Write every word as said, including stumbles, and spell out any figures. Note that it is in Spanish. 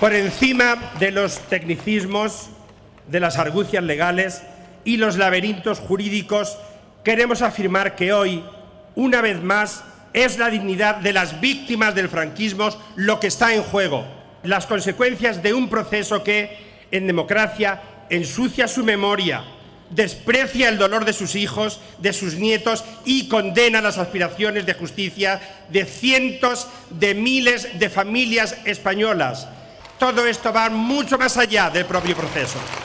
Por encima de los tecnicismos, de las argucias legales y los laberintos jurídicos, queremos afirmar que hoy, una vez más, es la dignidad de las víctimas del franquismo lo que está en juego. Las consecuencias de un proceso que, en democracia, ensucia su memoria, desprecia el dolor de sus hijos, de sus nietos y condena las aspiraciones de justicia de cientos de miles de familias españolas. Todo esto va mucho más allá del propio proceso.